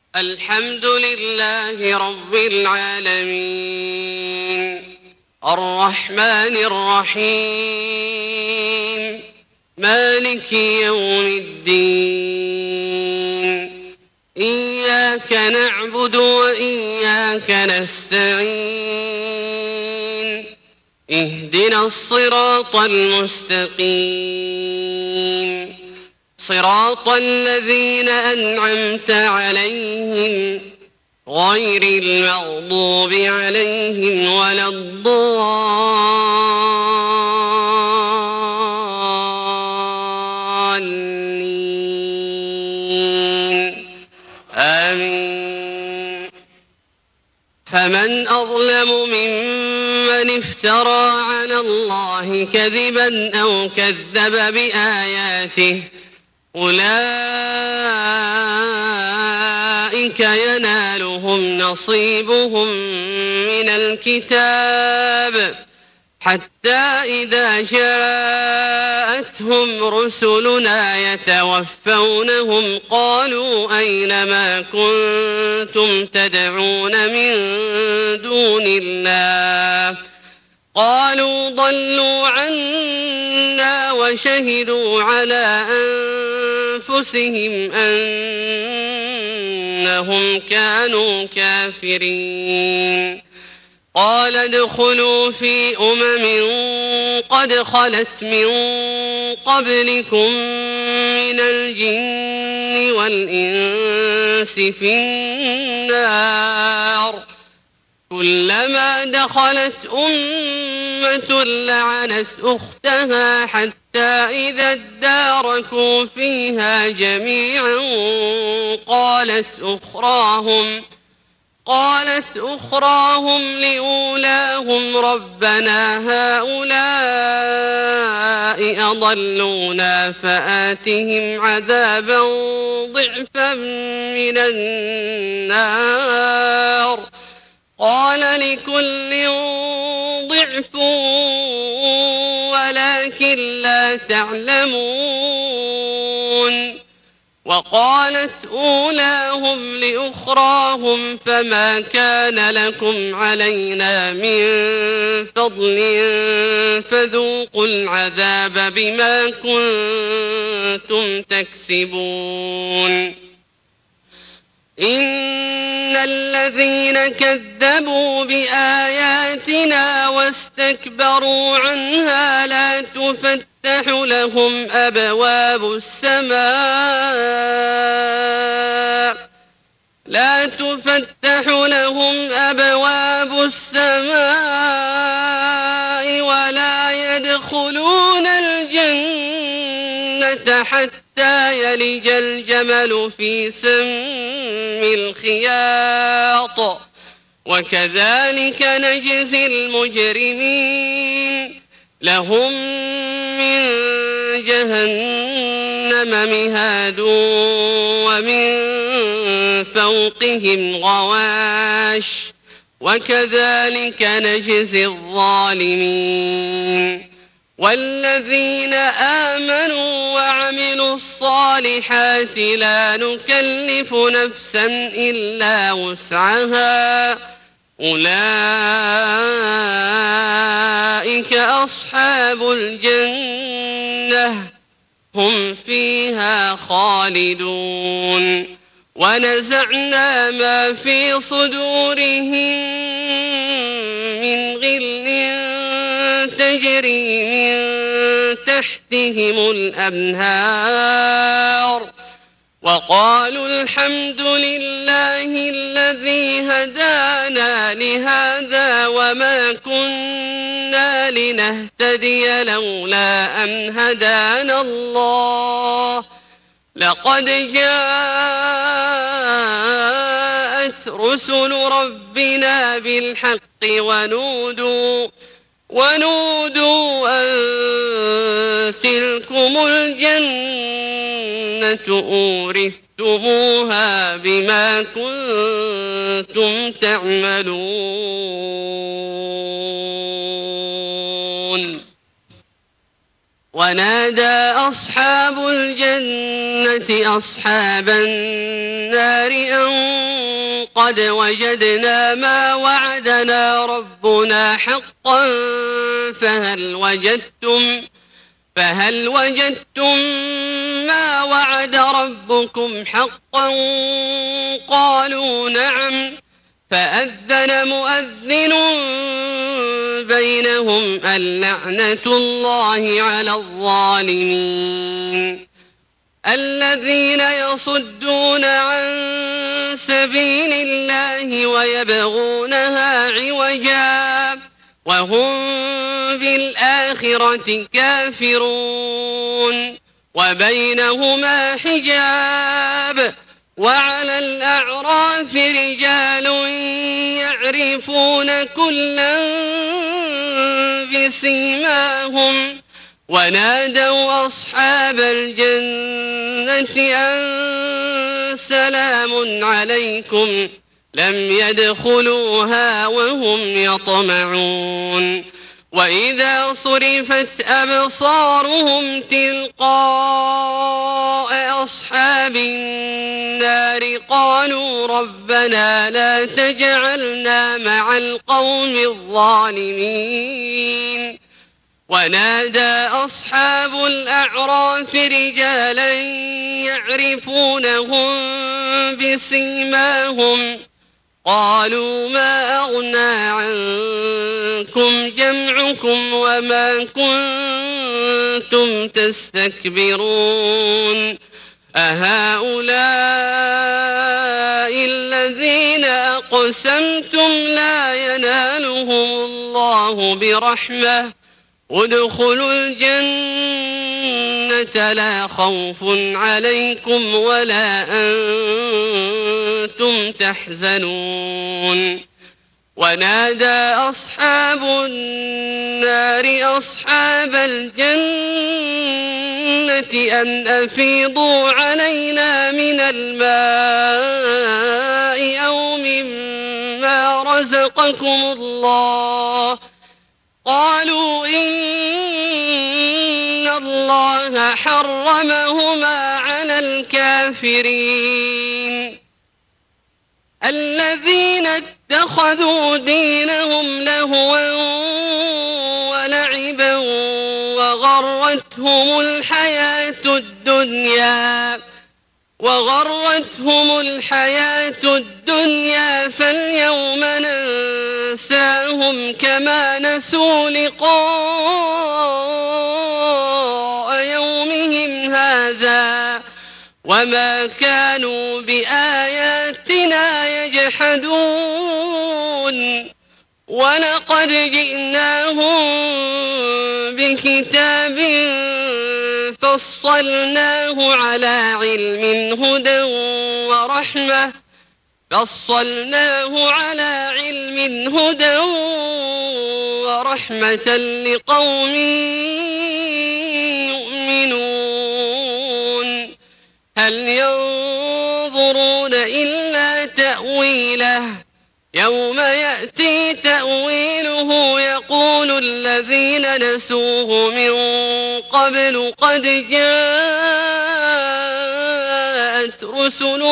الحمد لله رب العالمين، الرحمن الرحيم، مالك يوم الدين. إياك نعبد وإياك نستعين، اهدنا الصراط المستقيم، صراط الذين أنعمت عليهم غير المغضوب عليهم ولا الضالين. آمين. فمن أظلم ممن افترى على الله كذبا أو كذب بآياته، أولئك ينالهم نصيبهم من الكتاب، حتى إذا جاءتهم رسلنا يتوفونهم قالوا أين ما كنتم تدعون من دون الله؟ قالوا ضلوا عنا وشهدوا على أنفسهم أنهم كانوا كافرين. قال ادخلوا في قد خلت من قبلكم من الجن والإنس في النار، كلما دخلت أمة لعنت أختها حتى إذا اداركوا فيها جميعا قالت أخراهم لأولاهم ربنا هؤلاء أضلونا فآتهم عذابا ضعفا من النار. قال لكل ضعف ولكن لا تعلمون. وقالت أولاهم لأخراهم فما كان لكم علينا من فضل فذوقوا العذاب بما كنتم تكسبون. إن الذين كذبوا بآياتنا واستكبروا عنها لا تفتح لهم أبواب السماء ولا يدخلون الجنة حتى يلج الجمل في سم الخياط، وكذلك نجزي المجرمين. لهم من جهنم مهاد ومن فوقهم غواش، وكذلك نجزي الظالمين. والذين آمنوا وعملوا الصالحات لا نكلف نفسا إلا وسعها، أولئك أصحاب الجنة هم فيها خالدون. ونزعنا ما في صدورهم من غل تجري من تحتهم الأنهار، وقالوا الحمد لله الذي هدانا لهذا وما كنا لنهتدي لولا أن هدانا الله، لقد جاءت رسل ربنا بالحق ونودوا أن تلكم الجنة أورثتموها بما كنتم تعملون. ونادى أصحاب الجنة أصحاب النار أن قد وجدنا ما وعدنا ربنا حقا فهل وجدتم ما وعد ربكم حقا قالوا نعم فأذن مؤذن بينهم اللعنة الله على الظالمين الذين يصدون عن سبيل الله ويبغونها عوجا وهم بالآخرة كافرون وبينهما حجاب وعلى الأعراف رجال يعرفون كلا بسيماهم ونادوا أصحاب الجنة أن سلام عليكم لم يدخلوها وهم يطمعون وإذا صرفت أبصارهم تلقاء أصحاب النار قالوا ربنا لا تجعلنا مع القوم الظالمين ونادى أصحاب الأعراف رجالا يعرفونهم بسيماهم قالوا ما أغنى عنكم جمعكم وما كنتم تستكبرون أهؤلاء الذين أقسمتم لا ينالهم الله برحمة ادخلوا الجنة لا خوف عليكم ولا أنتم تحزنون ونادى أصحاب النار أصحاب الجنة أن أفيضوا علينا من الماء أو مما رزقكم الله قالوا إن الله حرمهما على الكافرين الذين اتخذوا دينهم لهوا ولعبا وغرتهم الحياة الدنيا فاليوم ننساهم كما نسوا لقاء يومهم هذا وما كانوا بآياتنا يجحدون ولقد جئناهم بكتاب فصلناه على علم هدى ورحمة لقوم يؤمنون هل ينظرون إلا تأويله يوم يأتي تأويله يقول الذين نسوه من قبل قد جاءت رسل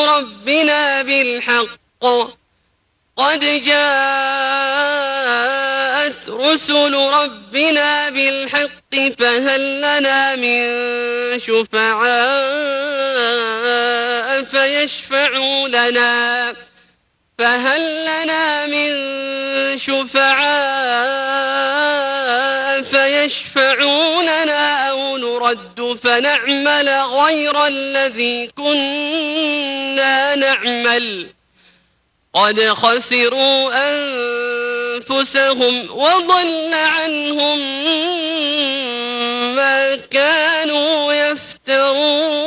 ربنا بالحق فهل لنا من شفعاء فيشفعوا لنا أو نرد فنعمل غير الذي كنا نعمل قد خسروا أنفسهم وضل عنهم ما كانوا يفترون